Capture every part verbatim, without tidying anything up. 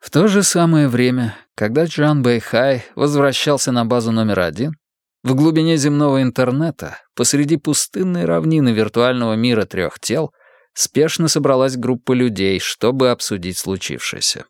В то же самое время, когда Джан Бэйхай возвращался на базу номер один, в глубине земного интернета, посреди пустынной равнины виртуального мира трех тел, спешно собралась группа людей, чтобы обсудить случившееся.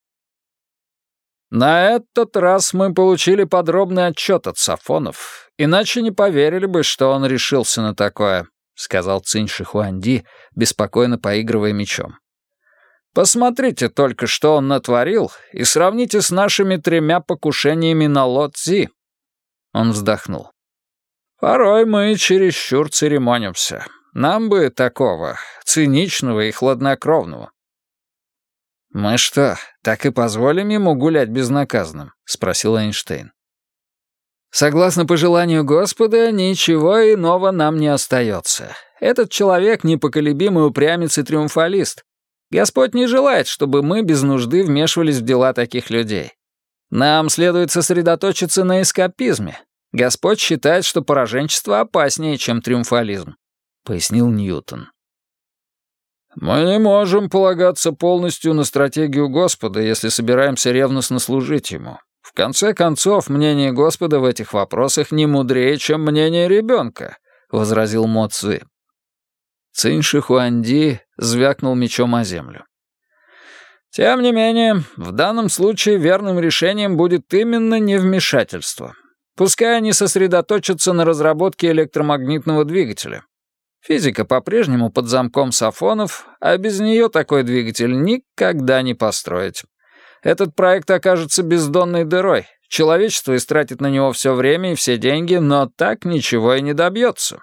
«На этот раз мы получили подробный отчет от Сафонов, иначе не поверили бы, что он решился на такое», — сказал Цинь Шихуанди, беспокойно поигрывая мечом. «Посмотрите только, что он натворил, и сравните с нашими тремя покушениями на Ло Цзи». Он вздохнул. «Порой мы чересчур церемонимся. Нам бы такого, циничного и хладнокровного». «Мы что, так и позволим ему гулять безнаказанным?» — спросил Эйнштейн. «Согласно пожеланию Господа, ничего иного нам не остается. Этот человек — непоколебимый упрямец и триумфалист. Господь не желает, чтобы мы без нужды вмешивались в дела таких людей. Нам следует сосредоточиться на эскапизме. Господь считает, что пораженчество опаснее, чем триумфализм», — пояснил Ньютон. «Мы не можем полагаться полностью на стратегию Господа, если собираемся ревностно служить Ему. В конце концов, мнение Господа в этих вопросах не мудрее, чем мнение ребенка», — возразил Мо Цзы. Цинь Шихуанди звякнул мечом о землю. «Тем не менее, в данном случае верным решением будет именно невмешательство. Пускай они сосредоточатся на разработке электромагнитного двигателя. Физика по-прежнему под замком Сафонов, а без нее такой двигатель никогда не построить. Этот проект окажется бездонной дырой. Человечество истратит на него все время и все деньги, но так ничего и не добьется».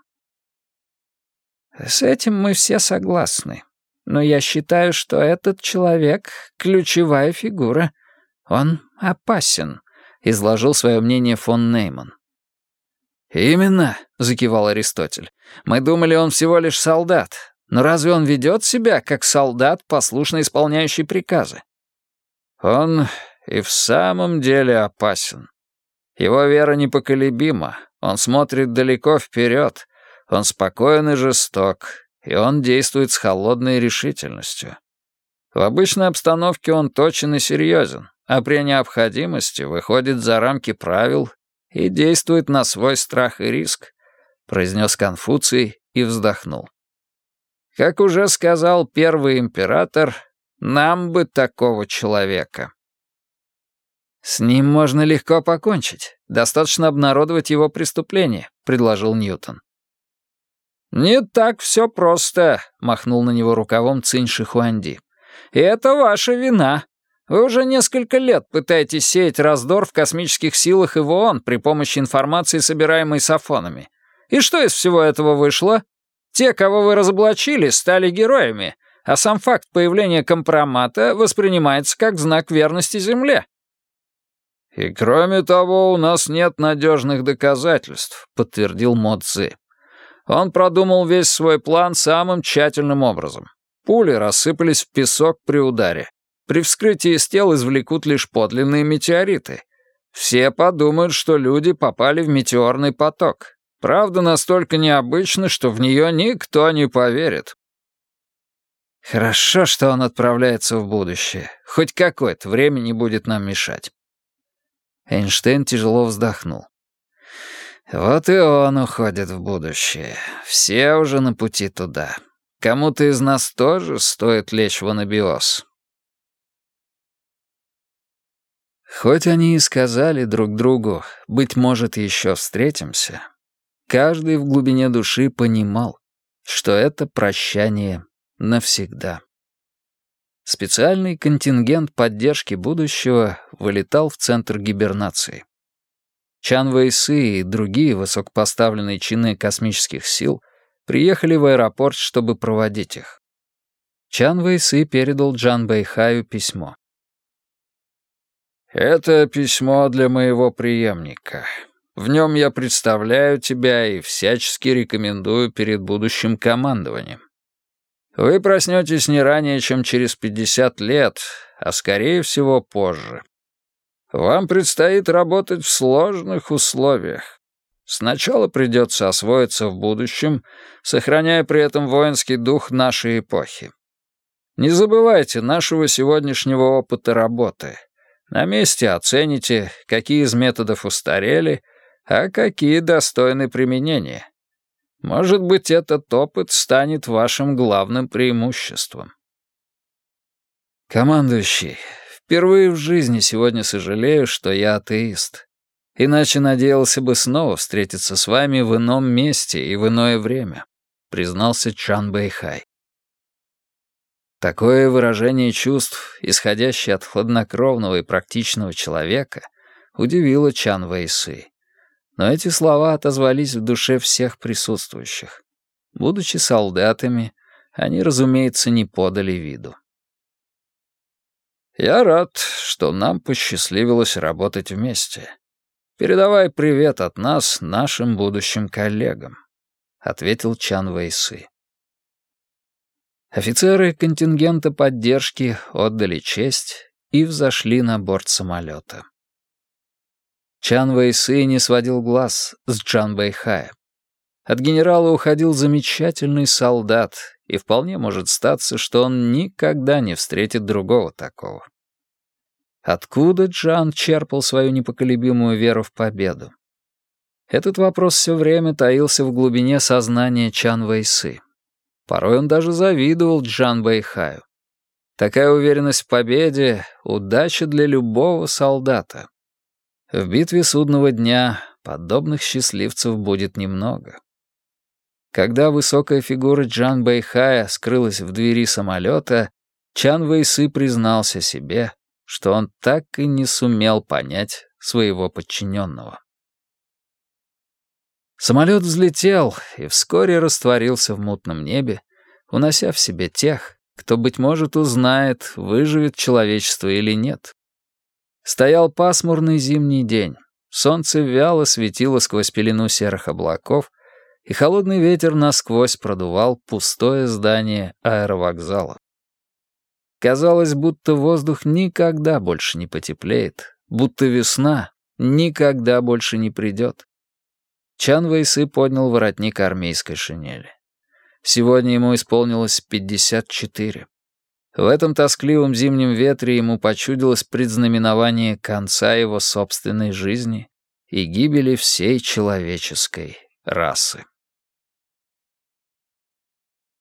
«С этим мы все согласны. Но я считаю, что этот человек — ключевая фигура. Он опасен», — изложил свое мнение фон Нейман. «Именно», — закивал Аристотель. «Мы думали, он всего лишь солдат. Но разве он ведет себя как солдат, послушно исполняющий приказы?» «Он и в самом деле опасен. Его вера непоколебима, он смотрит далеко вперед, он спокоен и жесток, и он действует с холодной решительностью. В обычной обстановке он точен и серьезен, а при необходимости выходит за рамки правил и действует на свой страх и риск», — произнес Конфуций и вздохнул. «Как уже сказал первый император, нам бы такого человека». «С ним можно легко покончить. Достаточно обнародовать его преступление», — предложил Ньютон. «Не так все просто», — махнул на него рукавом Цинь Шихуанди. «И это ваша вина. Вы уже несколько лет пытаетесь сеять раздор в космических силах и в ООН при помощи информации, собираемой Сафонами. И что из всего этого вышло? Те, кого вы разоблачили, стали героями, а сам факт появления компромата воспринимается как знак верности Земле». «И кроме того, у нас нет надежных доказательств», — подтвердил Мо Цзы. Он продумал весь свой план самым тщательным образом. Пули рассыпались в песок при ударе. При вскрытии из тел извлекут лишь подлинные метеориты. Все подумают, что люди попали в метеорный поток. Правда настолько необычна, что в нее никто не поверит. «Хорошо, что он отправляется в будущее. Хоть какое-то время не будет нам мешать». Эйнштейн тяжело вздохнул. «Вот и он уходит в будущее. Все уже на пути туда. Кому-то из нас тоже стоит лечь в анабиоз». Хоть они и сказали друг другу, быть может, еще встретимся, каждый в глубине души понимал, что это прощание навсегда. Специальный контингент поддержки будущего вылетал в центр гибернации. Чан Вэйсы и другие высокопоставленные чины космических сил приехали в аэропорт, чтобы проводить их. Чан Вэйсы передал Джан Бэйхаю письмо. «Это письмо для моего преемника. В нем я представляю тебя и всячески рекомендую перед будущим командованием. Вы проснетесь не ранее, чем через пятьдесят лет, а скорее всего позже. Вам предстоит работать в сложных условиях. Сначала придется освоиться в будущем, сохраняя при этом воинский дух нашей эпохи. Не забывайте нашего сегодняшнего опыта работы. На месте оцените, какие из методов устарели, а какие достойны применения. Может быть, этот опыт станет вашим главным преимуществом. Командующий, впервые в жизни сегодня сожалею, что я атеист. Иначе надеялся бы снова встретиться с вами в ином месте и в иное время, признался Чан Бэйхай. Такое выражение чувств, исходящее от хладнокровного и практичного человека, удивило Чан Вэйсы. Но эти слова отозвались в душе всех присутствующих. Будучи солдатами, они, разумеется, не подали виду. «Я рад, что нам посчастливилось работать вместе. Передавай привет от нас нашим будущим коллегам», — ответил Чан Вэйсы. Офицеры контингента поддержки отдали честь и взошли на борт самолета. Чан Вэйсы не сводил глаз с Чан Бэйхая. От генерала уходил замечательный солдат, и вполне может статься, что он никогда не встретит другого такого. Откуда Джан черпал свою непоколебимую веру в победу? Этот вопрос все время таился в глубине сознания Чан Вэйсы. Порой он даже завидовал Чан Бэйхаю. Такая уверенность в победе — удача для любого солдата. В битве судного дня подобных счастливцев будет немного. Когда высокая фигура Чан Бэйхая скрылась в двери самолета, Чан Вэйсы признался себе, что он так и не сумел понять своего подчиненного. Самолет взлетел и вскоре растворился в мутном небе, унося в себе тех, кто, быть может, узнает, выживет человечество или нет. Стоял пасмурный зимний день, солнце вяло светило сквозь пелену серых облаков, и холодный ветер насквозь продувал пустое здание аэровокзала. Казалось, будто воздух никогда больше не потеплеет, будто весна никогда больше не придет. Чан Вэйсы поднял воротник армейской шинели. Сегодня ему исполнилось пятьдесят четыре. В этом тоскливом зимнем ветре ему почудилось предзнаменование конца его собственной жизни и гибели всей человеческой расы.